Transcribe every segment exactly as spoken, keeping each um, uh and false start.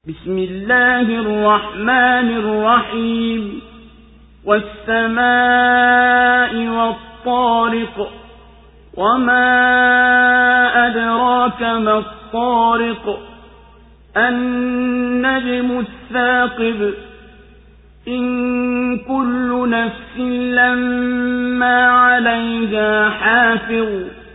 بسم الله الرحمن الرحيم والسماء والطارق وما أدراك ما الطارق النجم الثاقب إن كل نفس لما عليها حافظ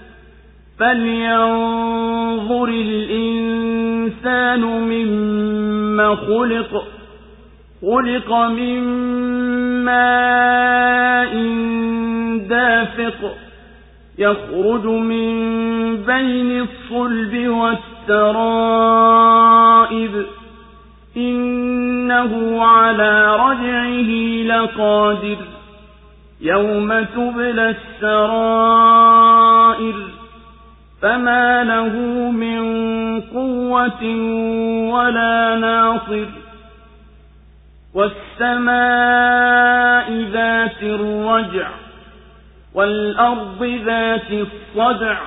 فلينظر الإنسان مما خلق خلق من ماء دافق يخرج من بين الصلب والترائب إنه على رجعه لقادر يوم تبلى السرائر فما له من قوة ولا ناصر والسماء ذات الرجع والأرض ذات الصدع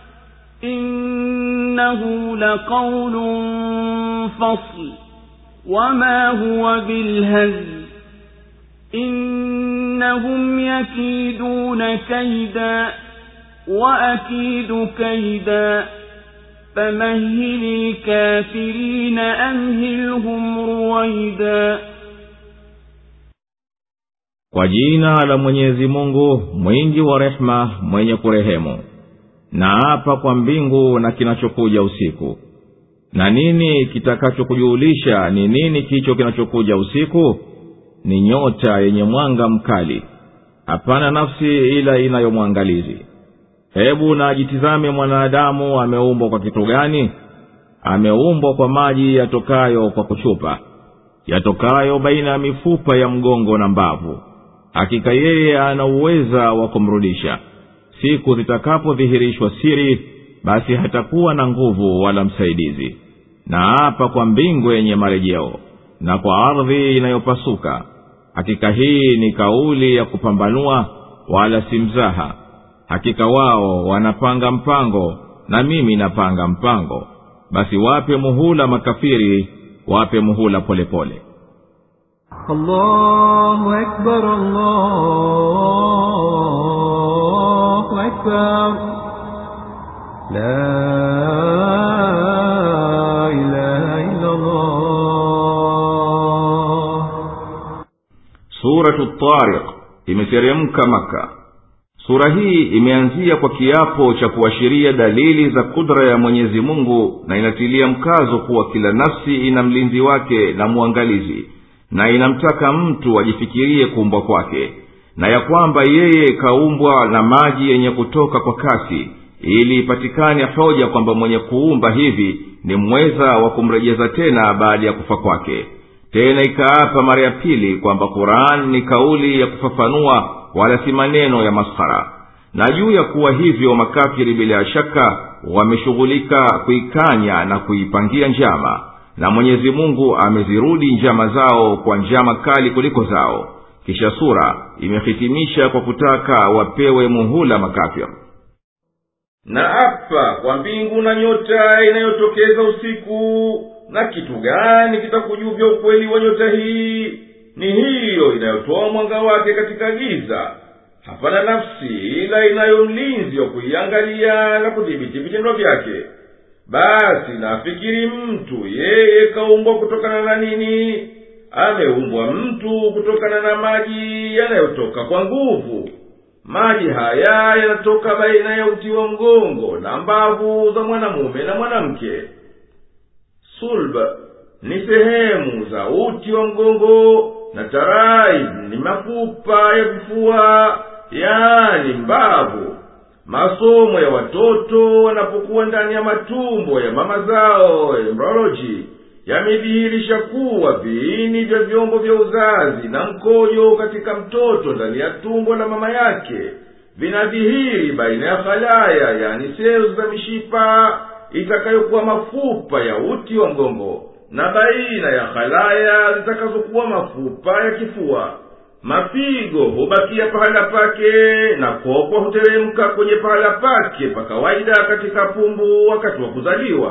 إنه لقول فصل وما هو بالهزل إنهم يكيدون كيدا وأكيد كيدا فمهل الكافرين أمهلهم رويدا. Kwa jina la Mwenyezi Mungu mwingi wa rehema mwenye kurehemu. Na hapa kwa mbingu na kinachokuja usiku. Na nini kitakachokujulisha ni nini kicho kinachokuja usiku? Ni nyota yenye mwanga mkali. Hapana nafsi ila inayomwangalizi. Hebu na ajitizame mwanadamu ameumbwa kwa kitu gani? Ameumbwa kwa maji yatokayo kwa kuchupa, yatokayo baina ya mifupa ya mgongo na mbavu. Hakika yeye ana uweza wa kumrudisha. Siku zitakapodhihirishwa siri, basi hatakuwa na nguvu wala msaidizi. Na hapa kwa mbingu yenye marejeo, na kwa ardhi inayopasuka. Hakika hii ni kauli ya kupambanua wala si mzaha. Hakika wao wanapanga mpango na mimi napanga mpango. Basi wape muhula makafiri, wape muhula polepole pole. Allahu Akbar, Allahu Akbar, La ilaha illa Allah. Suratu Tariq imeteremka Maka. Sura hii imeanzia kwa kiapo cha kuashiria dalili za kudra ya Mwenyezi Mungu, na inatilia mkazo kuwa kila nafsi ina mlinzi wake na muangalizi, na inamtaka mtu ajifikirie kuumbwa kwake, na ya kwamba yeye kaumbwa na maji yenye kutoka kwa kasi, ili ipatikane hoja kwamba mwenye kuumba hivi ni mweza wa kumrejeza tena baada ya kufa kwake. Tena ikaapa mara ya pili kwamba Qur'an ni kauli ya kufafanua wala si maneno ya maskhara. Na juu ya kuwa hivyo makafiri bila shaka wameshughulika kuikanya na kuipangia njama, na Mwenyezi Mungu amezirudi njama zao kwa njama kali kuliko zao. Kisha sura imehitimisha kwa kutaka wapewe muhula makafiri. Na hapa kwa mbingu na nyota inayotokeza usiku, na kitu gani kitakujuvya ukweli wa nyota hii? Ni hiyo inayotoa mwanga wake katika giza. Hapana nafsi ila inayo mlinzi wa kuiangalia na kudhibiti vitendo vyake. Basi nafikiri mtu yeye kaumbwa kutokana na nini? Ameumbwa mtu kutokana na maji yanayotoka kwa nguvu. Maji haya yanatoka baina ya uti wa mgongo na mbavu za mwanamume na mwanamke. Sulba ni sehemu za uti wa mgongo, na tarai ni mafupa ya vifua, yaani mbavu. Masomo ya watoto wanapokuwa ndani ya matumbo ya mama zao, embryology, yamedhihirisha kuwa viini vya vyombo vya uzazi na mkojo katika mtoto ndani ya tumbo la mama yake vinadhihiri baina ya khalaya, yani cells za mishipa itakayokuwa mafupa ya uti wa mgongo, na baina ya khalaya zitakazokuwa mafupa ya kifua. Mapigo hubakia pahala pake, na koko huteremka kwenye pahala pake pa kawaida katika pumbu wakati wa kuzaliwa.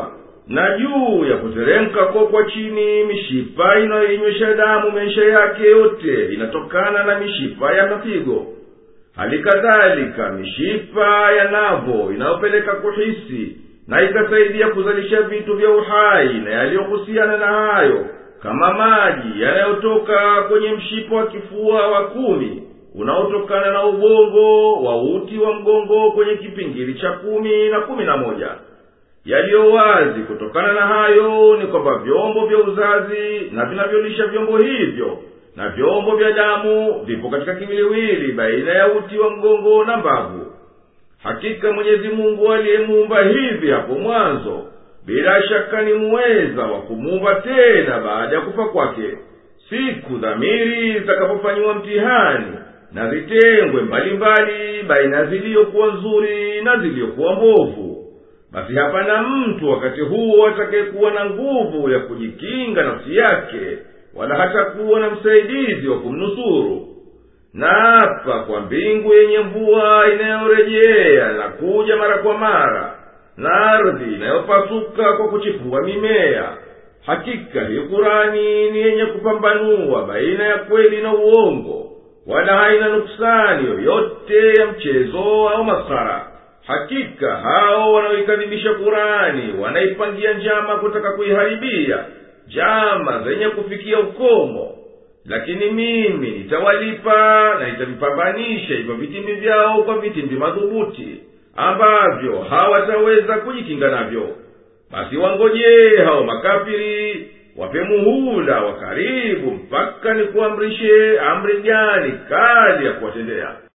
na juu ya kuteremka kwa kwa chini mishipa inayoinywesha damu maisha yake yote inatokana na mishipa ya mapigo. Hali kadhalika mishipa ya navo inayopeleka kuhisi na ikasaidia kuzalisha vitu vya uhai na yaliyohusiana na hayo, kama maji yanayotoka kwenye mshipa wa kifua wa kumi unaotokana na ubongo wa uti wa mgongo kwenye kipingili cha kumi na kumi na moja. Yaliyo wazi kutokana na hayo ni kwamba vyombo vya uzazi na vinavyolisha vyombo hivyo na vyombo vya damu vipo katika kiwiliwili baina ya uti wa mgongo na mbavu. Hakika Mwenyezi Mungu aliyemuumba hivi hapo mwanzo, bila shaka ni muweza wa kumuumba tena baada ya kufa kwake, siku dhamiri zitakapofanywa mtihani na zitengwe mbalimbali baina ziliyokuwa nzuri na ziliyokuwa mbovu. Basi hapana mtu wakati huo atakayekuwa na nguvu ya kujikinga nafsi yake, wala hata kuwa na msaidizi wa kumnusuru. Na hapa kwa mbingu yenye mvua inayorejea na kuja mara kwa mara, na ardhi inayopasuka kwa kuchipua mimea, hakika hii Kurani ni yenye kupambanua baina ya kweli na uongo, wala haina nuksani yoyote ya mchezo au masara. Hakika hao wanaoikadhibisha Kurani wanaipangia njama kutaka kuiharibia, njama zenye kufikia ukomo. Lakini mimi nitawalipa na nitavipambanisha hivyo vitimbi vyao kwa vitimbi madhubuti ambavyo hawataweza kujikinga navyo. Basi wangojee hao makafiri, wape muhula wa karibu mpaka nikuamrishe amri gani kali ya kuwatendea.